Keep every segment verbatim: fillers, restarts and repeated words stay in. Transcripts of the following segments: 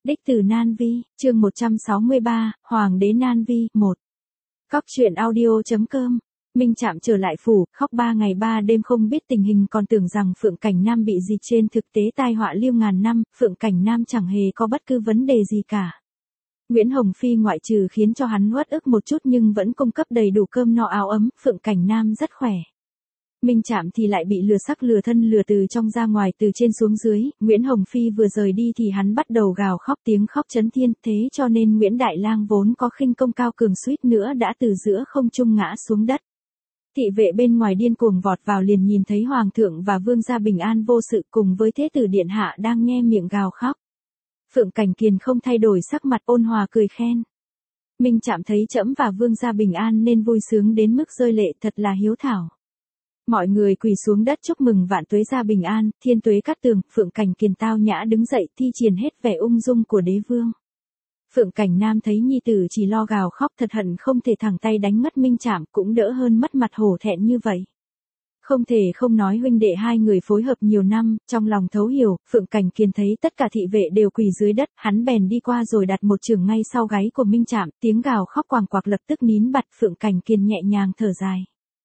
Đích từ Nan Vi, chương một trăm sáu mươi ba, Hoàng đế Nan Vi, một. Cóc truyện audio.com. Minh Trạm trở lại phủ, khóc ba ngày ba đêm không biết tình hình, còn tưởng rằng Phượng Cảnh Nam bị gì, trên thực tế tai họa liêu ngàn năm, Phượng Cảnh Nam chẳng hề có bất cứ vấn đề gì cả. Nguyễn Hồng Phi ngoại trừ khiến cho hắn uất ức một chút nhưng vẫn cung cấp đầy đủ cơm no áo ấm, Phượng Cảnh Nam rất khỏe. Minh Trạm thì lại bị lừa sắc lừa thân lừa từ trong ra ngoài, từ trên xuống dưới. Nguyễn Hồng Phi vừa rời đi thì hắn bắt đầu gào khóc, tiếng khóc chấn thiên, thế cho nên Nguyễn Đại Lang vốn có khinh công cao cường suýt nữa đã từ giữa không trung ngã xuống đất. Thị vệ bên ngoài điên cuồng vọt vào, liền nhìn thấy Hoàng thượng và Vương gia bình an vô sự cùng với Thế tử điện hạ đang nhe miệng gào khóc. Phượng Cảnh Kiền không thay đổi sắc mặt, ôn hòa cười khen. Minh Trạm thấy trẫm và Vương gia bình an nên vui sướng đến mức rơi lệ, thật là hiếu thảo. Mọi người quỳ xuống đất chúc mừng vạn tuế gia bình an, thiên tuế cát tường. Phượng Cảnh Kiền tao nhã đứng dậy, thi triển hết vẻ ung dung của đế vương. Phượng Cảnh Nam thấy nhi tử chỉ lo gào khóc, thật hận không thể thẳng tay đánh mất Minh Trạm, cũng đỡ hơn mất mặt hổ thẹn như vậy. Không thể không nói huynh đệ hai người phối hợp nhiều năm, trong lòng thấu hiểu. Phượng Cảnh Kiền thấy tất cả thị vệ đều quỳ dưới đất, hắn bèn đi qua rồi đặt một chưởng ngay sau gáy của Minh Trạm, tiếng gào khóc quàng quạc lập tức nín bặt. Phượng Cảnh Kiền nhẹ nhàng thở dài.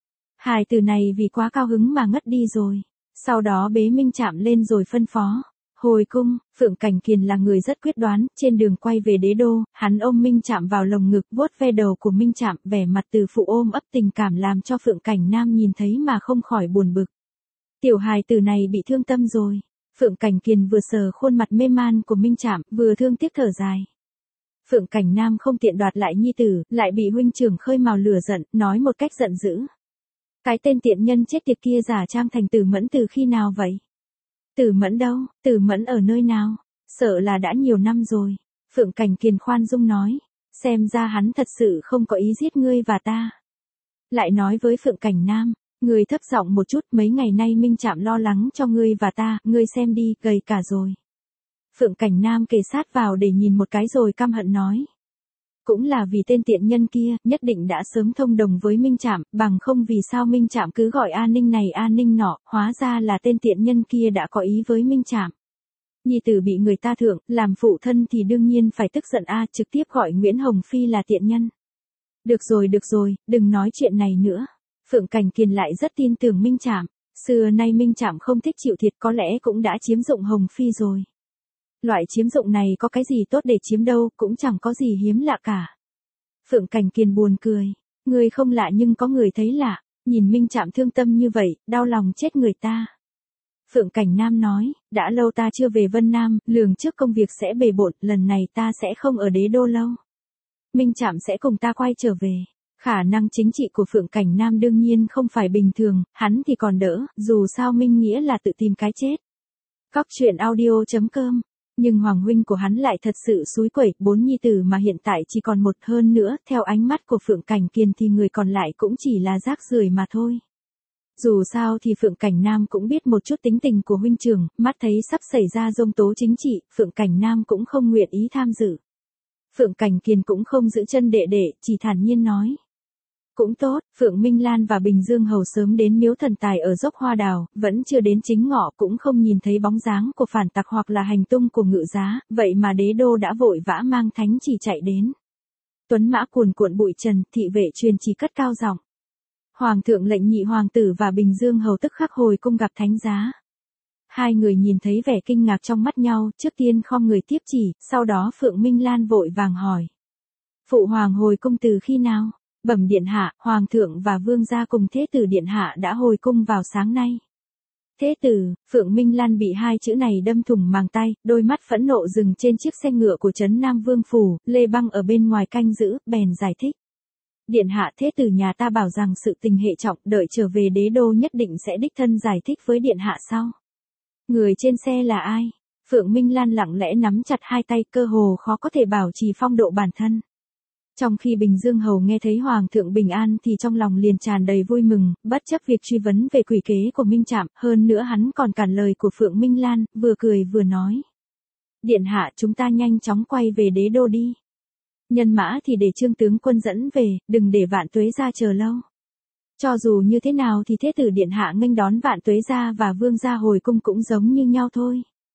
Hài tử này vì quá cao hứng mà ngất đi rồi. Sau đó bế Minh Trạm lên rồi phân phó. Hồi cung. Phượng Cảnh Kiền là người rất quyết đoán, trên đường quay về đế đô, hắn ôm Minh Trạm vào lồng ngực, vuốt ve đầu của Minh Trạm, vẻ mặt từ phụ ôm ấp tình cảm làm cho Phượng Cảnh Nam nhìn thấy mà không khỏi buồn bực. Tiểu hài tử này bị thương tâm rồi. Phượng Cảnh Kiền vừa sờ khuôn mặt mê man của Minh Trạm, vừa thương tiếc thở dài. Phượng Cảnh Nam không tiện đoạt lại nhi tử, lại bị huynh trưởng khơi mào lửa giận, nói một cách giận dữ. Cái tên tiện nhân chết tiệt kia giả trang thành Tử Mẫn từ khi nào vậy? Tử Mẫn đâu? Tử Mẫn ở nơi nào? Sợ là đã nhiều năm rồi. Phượng Cảnh Kiền khoan dung nói. Xem ra hắn thật sự không có ý giết ngươi và ta. Lại nói với Phượng Cảnh Nam. Ngươi thấp giọng một chút, mấy ngày nay Minh Trạm lo lắng cho ngươi và ta, ngươi xem đi, gầy cả rồi. Phượng Cảnh Nam kề sát vào để nhìn một cái rồi căm hận nói. Cũng là vì tên tiện nhân kia, nhất định đã sớm thông đồng với Minh Trạm, bằng không vì sao Minh Trạm cứ gọi an ninh này an ninh nọ, hóa ra là tên tiện nhân kia đã có ý với Minh Trạm. Nhi tử bị người ta thưởng, làm phụ thân thì đương nhiên phải tức giận a, trực tiếp gọi Nguyễn Hồng Phi là tiện nhân. Được rồi được rồi, đừng nói chuyện này nữa. Phượng Cảnh Kiền lại rất tin tưởng Minh Trạm, xưa nay Minh Trạm không thích chịu thiệt, có lẽ cũng đã chiếm dụng Hồng Phi rồi. Loại chiếm dụng này có cái gì tốt để chiếm đâu, cũng chẳng có gì hiếm lạ cả. Phượng Cảnh Kiền buồn cười. Người không lạ nhưng có người thấy lạ. Nhìn Minh Trạm thương tâm như vậy, đau lòng chết người ta. Phượng Cảnh Nam nói, đã lâu ta chưa về Vân Nam, lường trước công việc sẽ bề bộn, lần này ta sẽ không ở đế đô lâu. Minh Trạm sẽ cùng ta quay trở về. Khả năng chính trị của Phượng Cảnh Nam đương nhiên không phải bình thường, hắn thì còn đỡ, dù sao Minh Nghĩa là tự tìm cái chết. Cóc truyện audio.com. Nhưng hoàng huynh của hắn lại thật sự xúi quẩy, bốn nhi tử mà hiện tại chỉ còn một, hơn nữa, theo ánh mắt của Phượng Cảnh Kiền thì người còn lại cũng chỉ là rác rưởi mà thôi. Dù sao thì Phượng Cảnh Nam cũng biết một chút tính tình của huynh trưởng, mắt thấy sắp xảy ra dông tố chính trị, Phượng Cảnh Nam cũng không nguyện ý tham dự. Phượng Cảnh Kiền cũng không giữ chân đệ đệ, chỉ thản nhiên nói. Cũng tốt, Phượng Minh Lan và Bình Dương Hầu sớm đến miếu thần tài ở dốc Hoa Đào, vẫn chưa đến chính ngọ, cũng không nhìn thấy bóng dáng của phản tặc hoặc là hành tung của ngự giá, vậy mà đế đô đã vội vã mang thánh chỉ chạy đến. Tuấn mã cuồn cuộn bụi trần, thị vệ truyền chỉ cất cao giọng. Hoàng thượng lệnh nhị hoàng tử và Bình Dương Hầu tức khắc hồi cung gặp thánh giá. Hai người nhìn thấy vẻ kinh ngạc trong mắt nhau, trước tiên khom người tiếp chỉ, sau đó Phượng Minh Lan vội vàng hỏi. Phụ hoàng hồi cung từ khi nào? Bẩm điện hạ, hoàng thượng và vương gia cùng thế tử điện hạ đã hồi cung vào sáng nay. Thế tử? Phượng Minh Lan bị hai chữ này đâm thủng màng tay, đôi mắt phẫn nộ dừng trên chiếc xe ngựa của trấn Nam Vương phủ, Lê Băng ở bên ngoài canh giữ, bèn giải thích. Điện hạ, thế tử nhà ta bảo rằng sự tình hệ trọng, đợi trở về đế đô nhất định sẽ đích thân giải thích với điện hạ sau. Người trên xe là ai? Phượng Minh Lan lặng lẽ nắm chặt hai tay, cơ hồ khó có thể bảo trì phong độ bản thân. Trong khi Bình Dương Hầu nghe thấy Hoàng thượng bình an thì trong lòng liền tràn đầy vui mừng, bất chấp việc truy vấn về quỷ kế của Minh Trạm, hơn nữa hắn còn cản lời của Phượng Minh Lan, vừa cười vừa nói. Điện hạ, chúng ta nhanh chóng quay về đế đô đi. Nhân mã thì để Trương tướng quân dẫn về, đừng để Vạn Tuế gia chờ lâu. Cho dù như thế nào thì thế tử điện hạ nghênh đón Vạn Tuế gia và Vương gia hồi cung cũng giống như nhau thôi.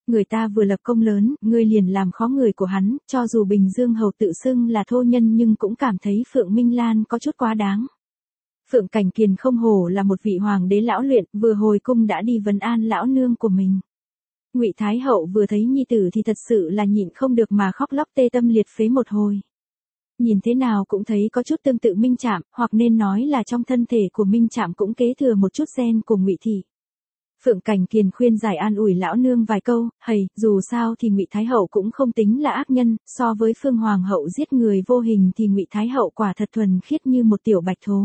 Người ta vừa lập công lớn, ngươi liền làm khó người của hắn, cho dù Bình Dương Hầu tự xưng là thô nhân nhưng cũng cảm thấy Phượng Minh Lan có chút quá đáng. Phượng Cảnh Kiền không hổ là một vị hoàng đế lão luyện, vừa hồi cung đã đi vấn an lão nương của mình. Ngụy Thái Hậu vừa thấy nhi tử thì thật sự là nhịn không được mà khóc lóc tê tâm liệt phế một hồi. Nhìn thế nào cũng thấy có chút tương tự Minh Trạm, hoặc nên nói là trong thân thể của Minh Trạm cũng kế thừa một chút gen của Ngụy thị. Phượng Cảnh Kiền khuyên giải an ủi lão nương vài câu, hầy, dù sao thì Ngụy Thái Hậu cũng không tính là ác nhân, so với Phương Hoàng hậu giết người vô hình thì Ngụy Thái Hậu quả thật thuần khiết như một tiểu bạch thố.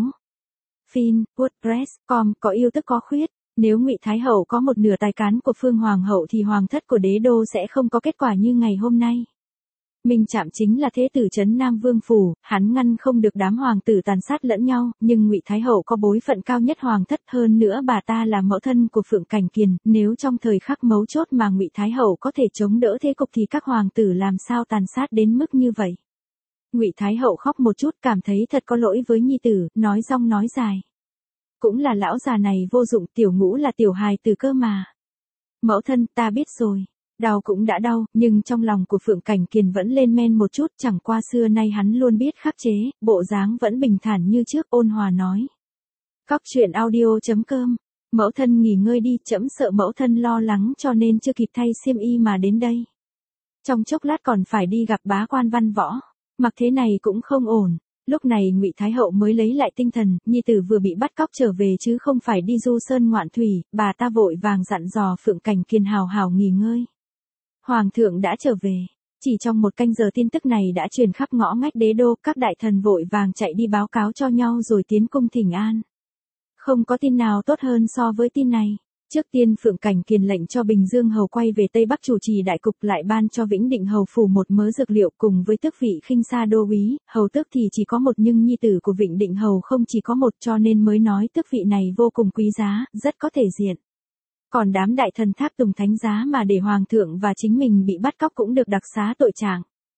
Fin, WordPress, com, có yêu tức có khuyết. Nếu Ngụy Thái Hậu có một nửa tài cán của Phương Hoàng hậu thì hoàng thất của đế đô sẽ không có kết quả như ngày hôm nay. Minh Trạm chính là thế tử trấn Nam Vương phủ, hắn ngăn không được đám hoàng tử tàn sát lẫn nhau, nhưng Ngụy Thái Hậu có bối phận cao nhất hoàng thất, hơn nữa bà ta là mẫu thân của Phượng Cảnh Kiền, nếu trong thời khắc mấu chốt mà Ngụy Thái Hậu có thể chống đỡ thế cục thì các hoàng tử làm sao tàn sát đến mức như vậy. Ngụy Thái Hậu khóc một chút, cảm thấy thật có lỗi với nhi tử, nói rong nói dài. Cũng là lão già này vô dụng, tiểu Ngũ là tiểu hài tử cơ mà. Mẫu thân, ta biết rồi. Đau cũng đã đau, nhưng trong lòng của Phượng Cảnh Kiền vẫn lên men một chút, chẳng qua xưa nay hắn luôn biết khắc chế, bộ dáng vẫn bình thản như trước, ôn hòa nói. Cóc truyện audio chấm com, mẫu thân nghỉ ngơi đi, trẫm sợ mẫu thân lo lắng cho nên chưa kịp thay xiêm y mà đến đây. Trong chốc lát còn phải đi gặp bá quan Văn Võ, mặc thế này cũng không ổn. Lúc này Ngụy Thái Hậu mới lấy lại tinh thần, nhi tử vừa bị bắt cóc trở về chứ không phải đi du sơn ngoạn thủy, bà ta vội vàng dặn dò Phượng Cảnh Kiền hào hào nghỉ ngơi. Hoàng thượng đã trở về, chỉ trong một canh giờ tin tức này đã truyền khắp ngõ ngách đế đô, các đại thần vội vàng chạy đi báo cáo cho nhau rồi tiến cung thỉnh an. Không có tin nào tốt hơn so với tin này. Trước tiên Phượng Cảnh Kiền lệnh cho Bình Dương Hầu quay về Tây Bắc chủ trì đại cục, lại ban cho Vĩnh Định Hầu phủ một mớ dược liệu cùng với tước vị khinh sa đô úy, hầu tước thì chỉ có một nhưng nhi tử của Vĩnh Định Hầu không chỉ có một cho nên mới nói tước vị này vô cùng quý giá, rất có thể diện. Còn đám đại thần tháp tùng thánh giá mà để hoàng thượng và chính mình bị bắt cóc cũng được đặc xá tội trạng.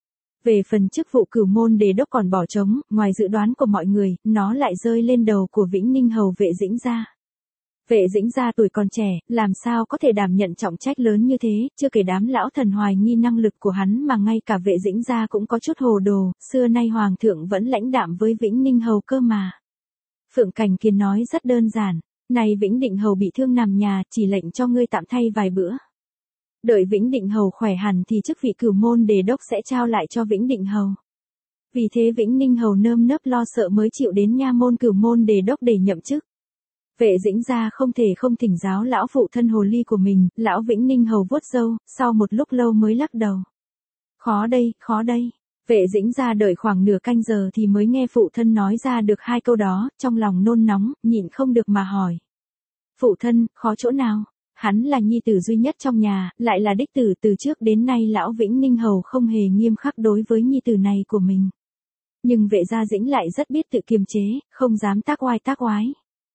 Về phần chức vụ cửu môn đề đốc còn bỏ trống, ngoài dự đoán của mọi người, nó lại rơi lên đầu của Vĩnh Ninh Hầu Vệ Dĩnh Gia. Vệ Dĩnh Gia tuổi còn trẻ, làm sao có thể đảm nhận trọng trách lớn như thế, chưa kể đám lão thần hoài nghi năng lực của hắn mà ngay cả Vệ Dĩnh Gia cũng có chút hồ đồ, xưa nay hoàng thượng vẫn lãnh đạm với Vĩnh Ninh Hầu cơ mà. Phượng Cảnh Kiền nói rất đơn giản, này Vĩnh Định Hầu bị thương nằm nhà, chỉ lệnh cho ngươi tạm thay vài bữa. Đợi Vĩnh Định Hầu khỏe hẳn thì chức vị cửu môn đề đốc sẽ trao lại cho Vĩnh Định Hầu. Vì thế Vĩnh Ninh Hầu nơm nớp lo sợ mới chịu đến nha môn cửu môn đề đốc để nhậm chức. Vệ Dĩnh Gia không thể không thỉnh giáo lão phụ thân hồ ly của mình, lão Vĩnh Ninh Hầu vuốt râu, sau một lúc lâu mới lắc đầu. Khó đây, khó đây. Vệ Dĩnh Gia đợi khoảng nửa canh giờ thì mới nghe phụ thân nói ra được hai câu đó, trong lòng nôn nóng, nhịn không được mà hỏi. Phụ thân, khó chỗ nào? Hắn là nhi tử duy nhất trong nhà, lại là đích tử, từ trước đến nay lão Vĩnh Ninh Hầu không hề nghiêm khắc đối với nhi tử này của mình. Nhưng Vệ Gia Dĩnh lại rất biết tự kiềm chế, không dám tác oai tác oái.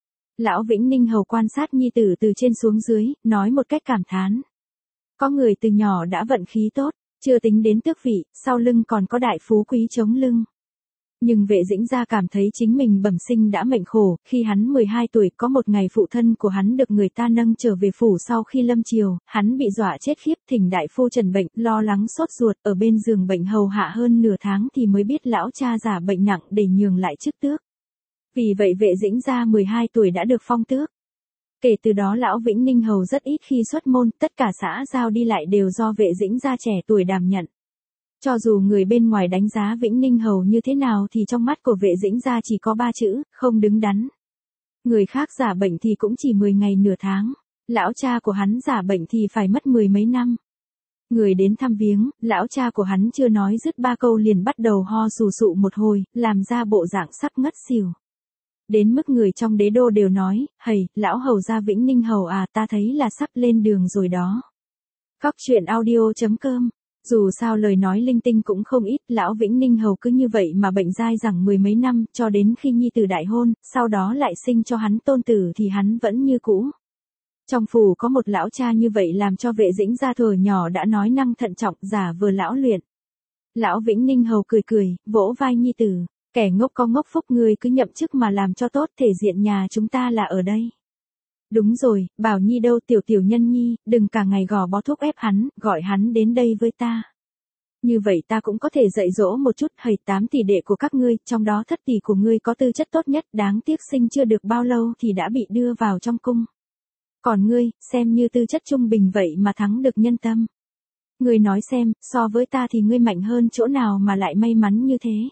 Lão Vĩnh Ninh Hầu quan sát nhi tử từ trên xuống dưới, nói một cách cảm thán. Có người từ nhỏ đã vận khí tốt, chưa tính đến tước vị, sau lưng còn có đại phú quý chống lưng. Nhưng Vệ Dĩnh Gia cảm thấy chính mình bẩm sinh đã mệnh khổ, khi hắn mười hai tuổi có một ngày phụ thân của hắn được người ta nâng trở về phủ sau khi lâm triều, hắn bị dọa chết khiếp, thỉnh đại phu trần bệnh, lo lắng sốt ruột, ở bên giường bệnh hầu hạ hơn nửa tháng thì mới biết lão cha giả bệnh nặng để nhường lại chức tước. Vì vậy Vệ Dĩnh Gia mười hai tuổi đã được phong tước. Kể từ đó lão Vĩnh Ninh Hầu rất ít khi xuất môn, tất cả xã giao đi lại đều do Vệ Dĩnh Gia trẻ tuổi đảm nhận. Cho dù người bên ngoài đánh giá Vĩnh Ninh Hầu như thế nào thì trong mắt của Vệ Dĩnh Gia chỉ có ba chữ, không đứng đắn. Người khác giả bệnh thì cũng chỉ mười ngày nửa tháng, lão cha của hắn giả bệnh thì phải mất mười mấy năm. Người đến thăm viếng, lão cha của hắn chưa nói dứt ba câu liền bắt đầu ho sù sụ một hồi, làm ra bộ dạng sắp ngất xỉu. Đến mức người trong đế đô đều nói, hầy, lão hầu gia Vĩnh Ninh Hầu à, ta thấy là sắp lên đường rồi đó. Cóc truyện audio chấm com. Dù sao lời nói linh tinh cũng không ít, lão Vĩnh Ninh Hầu cứ như vậy mà bệnh dai dẳng mười mấy năm, cho đến khi nhi tử đại hôn, sau đó lại sinh cho hắn tôn tử thì hắn vẫn như cũ. Trong phủ có một lão cha như vậy làm cho Vệ Dĩnh Gia thuở nhỏ đã nói năng thận trọng, giả vờ lão luyện. Lão Vĩnh Ninh Hầu cười cười, vỗ vai nhi tử, kẻ ngốc có ngốc phúc, ngươi cứ nhậm chức mà làm cho tốt, thể diện nhà chúng ta là ở đây. Đúng rồi, Bảo Nhi đâu, tiểu tiểu nhân nhi, đừng cả ngày gò bó thúc ép hắn, gọi hắn đến đây với ta. Như vậy ta cũng có thể dạy dỗ một chút. Hầy, tám tỷ đệ của các ngươi, trong đó thất tỷ của ngươi có tư chất tốt nhất, đáng tiếc sinh chưa được bao lâu thì đã bị đưa vào trong cung. Còn ngươi, xem như tư chất trung bình vậy mà thắng được nhân tâm. Ngươi nói xem, so với ta thì ngươi mạnh hơn chỗ nào mà lại may mắn như thế.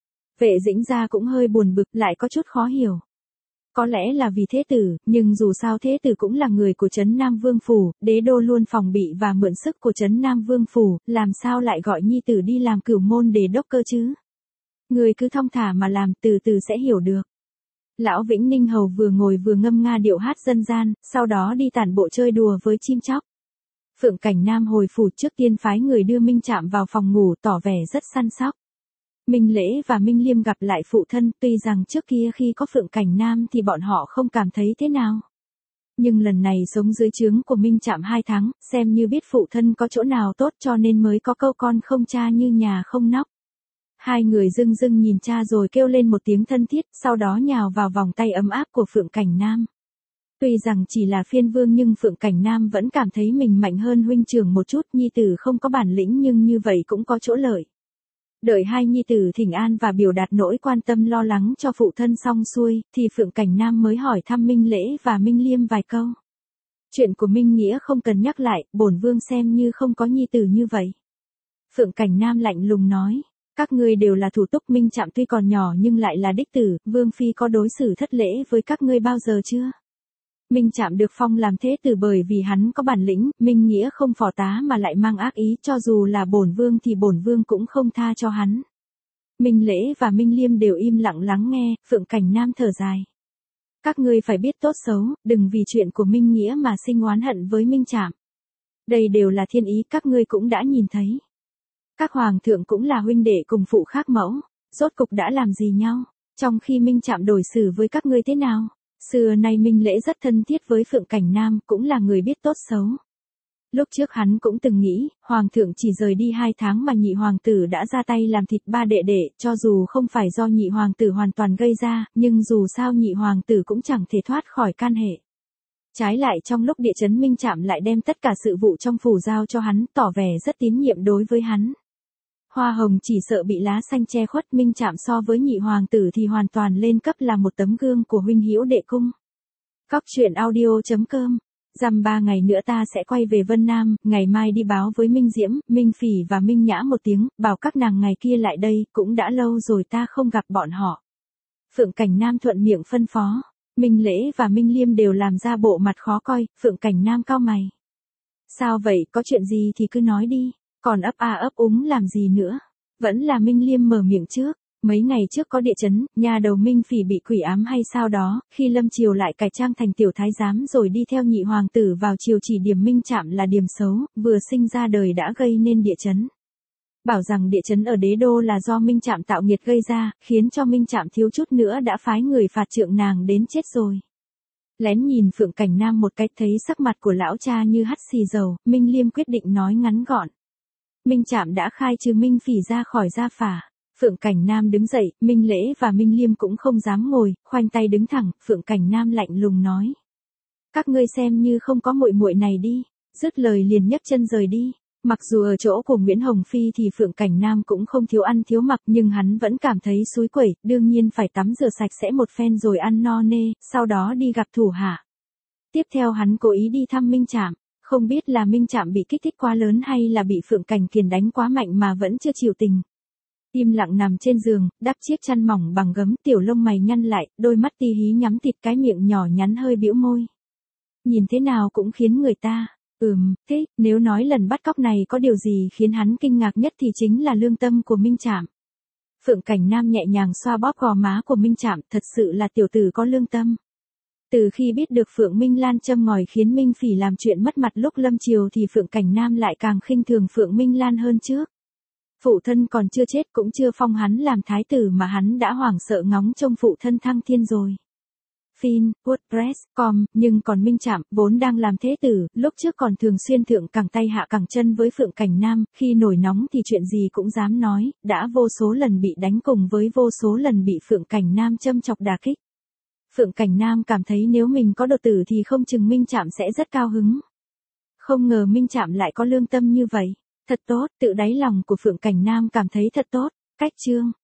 Vệ Dĩnh Gia cũng hơi buồn bực, lại có chút khó hiểu. Có lẽ là vì thế tử, nhưng dù sao thế tử cũng là người của Trấn Nam Vương Phủ, đế đô luôn phòng bị và mượn sức của Trấn Nam Vương Phủ, làm sao lại gọi nhi tử đi làm cửu môn đề đốc cơ chứ? Người cứ thong thả mà làm, từ từ sẽ hiểu được. Lão Vĩnh Ninh Hầu vừa ngồi vừa ngâm nga điệu hát dân gian, sau đó đi tản bộ chơi đùa với chim chóc. Phượng Cảnh Nam hồi phủ trước tiên phái người đưa Minh Trạm vào phòng ngủ, tỏ vẻ rất săn sóc. Minh Lễ và Minh Liêm gặp lại phụ thân, tuy rằng trước kia khi có Phượng Cảnh Nam thì bọn họ không cảm thấy thế nào. Nhưng lần này sống dưới trướng của Minh Trạm hai tháng, xem như biết phụ thân có chỗ nào tốt cho nên mới có câu con không cha như nhà không nóc. Hai người dưng dưng nhìn cha rồi kêu lên một tiếng thân thiết, sau đó nhào vào vòng tay ấm áp của Phượng Cảnh Nam. Tuy rằng chỉ là phiên vương nhưng Phượng Cảnh Nam vẫn cảm thấy mình mạnh hơn huynh trưởng một chút, nhi tử không có bản lĩnh nhưng như vậy cũng có chỗ lợi. Đợi hai nhi tử thỉnh an và biểu đạt nỗi quan tâm lo lắng cho phụ thân xong xuôi, thì Phượng Cảnh Nam mới hỏi thăm Minh Lễ và Minh Liêm vài câu. Chuyện của Minh Nghĩa không cần nhắc lại, bổn vương xem như không có nhi tử như vậy. Phượng Cảnh Nam lạnh lùng nói, các ngươi đều là thủ túc. Minh Trạm tuy còn nhỏ nhưng lại là đích tử, vương phi có đối xử thất lễ với các ngươi bao giờ chưa? Minh Trạm được phong làm thế tử bởi vì hắn có bản lĩnh, Minh Nghĩa không phò tá mà lại mang ác ý, cho dù là bổn vương thì bổn vương cũng không tha cho hắn. Minh Lễ và Minh Liêm đều im lặng lắng nghe, Phượng Cảnh Nam thở dài. Các ngươi phải biết tốt xấu, đừng vì chuyện của Minh Nghĩa mà sinh oán hận với Minh Trạm. Đây đều là thiên ý, các ngươi cũng đã nhìn thấy. Các hoàng thượng cũng là huynh đệ cùng phụ khác mẫu, rốt cục đã làm gì nhau, trong khi Minh Trạm đối xử với các ngươi thế nào? Xưa nay Minh Lễ rất thân thiết với Phượng Cảnh Nam, cũng là người biết tốt xấu. Lúc trước hắn cũng từng nghĩ, hoàng thượng chỉ rời đi hai tháng mà nhị hoàng tử đã ra tay làm thịt ba đệ đệ, cho dù không phải do nhị hoàng tử hoàn toàn gây ra, nhưng dù sao nhị hoàng tử cũng chẳng thể thoát khỏi can hệ. Trái lại trong lúc địa chấn Minh Trạm lại đem tất cả sự vụ trong phủ giao cho hắn, tỏ vẻ rất tín nhiệm đối với hắn. Hoa hồng chỉ sợ bị lá xanh che khuất, Minh Trạm so với nhị hoàng tử thì hoàn toàn lên cấp, là một tấm gương của huynh hữu đệ cung. Cóc truyện audio chấm com. Dăm ba ngày nữa ta sẽ quay về Vân Nam, ngày mai đi báo với Minh Diễm, Minh Phỉ và Minh Nhã một tiếng, bảo các nàng ngày kia lại đây, cũng đã lâu rồi ta không gặp bọn họ. Phượng Cảnh Nam thuận miệng phân phó. Minh Lễ và Minh Liêm đều làm ra bộ mặt khó coi, Phượng Cảnh Nam cau mày. Sao vậy, có chuyện gì thì cứ nói đi. Còn ấp a ấp úng làm gì nữa? Vẫn là Minh Liêm mở miệng trước. Mấy ngày trước có địa chấn, nhà đầu Minh Phỉ bị quỷ ám hay sao đó, khi Lâm Triều lại cải trang thành tiểu thái giám rồi đi theo nhị hoàng tử vào triều chỉ điểm Minh Trạm là điểm xấu, vừa sinh ra đời đã gây nên địa chấn. Bảo rằng địa chấn ở đế đô là do Minh Trạm tạo nghiệt gây ra, khiến cho Minh Trạm thiếu chút nữa đã phái người phạt trượng nàng đến chết rồi. Lén nhìn Phượng Cảnh Nam một cái, thấy sắc mặt của lão cha như hắt xì dầu, Minh Liêm quyết định nói ngắn gọn. Minh Trạm đã khai trừ Minh Phỉ ra khỏi gia phả. Phượng Cảnh Nam đứng dậy, Minh Lễ và Minh Liêm cũng không dám ngồi, khoanh tay đứng thẳng, Phượng Cảnh Nam lạnh lùng nói. Các ngươi xem như không có muội muội này đi, dứt lời liền nhấc chân rời đi. Mặc dù ở chỗ của Nguyễn Hồng Phi thì Phượng Cảnh Nam cũng không thiếu ăn thiếu mặc, nhưng hắn vẫn cảm thấy xúi quẩy, đương nhiên phải tắm rửa sạch sẽ một phen rồi ăn no nê, sau đó đi gặp thủ hạ. Tiếp theo hắn cố ý đi thăm Minh Trạm, không biết là Minh Trạm bị kích thích quá lớn hay là bị Phượng Cảnh Kiền đánh quá mạnh mà vẫn chưa chịu tình. Im lặng nằm trên giường, đắp chiếc chăn mỏng bằng gấm, tiểu lông mày nhăn lại, đôi mắt ti hí nhắm tịt, cái miệng nhỏ nhắn hơi bĩu môi. Nhìn thế nào cũng khiến người ta, ừm, thế, nếu nói lần bắt cóc này có điều gì khiến hắn kinh ngạc nhất thì chính là lương tâm của Minh Trạm. Phượng Cảnh Nam nhẹ nhàng xoa bóp gò má của Minh Trạm, thật sự là tiểu tử có lương tâm. Từ khi biết được Phượng Minh Lan châm ngòi khiến Minh Phỉ làm chuyện mất mặt lúc lâm triều thì Phượng Cảnh Nam lại càng khinh thường Phượng Minh Lan hơn trước. Phụ thân còn chưa chết cũng chưa phong hắn làm thái tử mà hắn đã hoảng sợ ngóng trông phụ thân thăng thiên rồi. Fin, WordPress, com, nhưng còn Minh Trạm, vốn đang làm thế tử, lúc trước còn thường xuyên thượng cẳng tay hạ cẳng chân với Phượng Cảnh Nam, khi nổi nóng thì chuyện gì cũng dám nói, đã vô số lần bị đánh cùng với vô số lần bị Phượng Cảnh Nam châm chọc đả kích. Phượng Cảnh Nam cảm thấy nếu mình có đột tử thì không chừng Minh Trạm sẽ rất cao hứng. Không ngờ Minh Trạm lại có lương tâm như vậy. Thật tốt, tự đáy lòng của Phượng Cảnh Nam cảm thấy thật tốt. Cách chương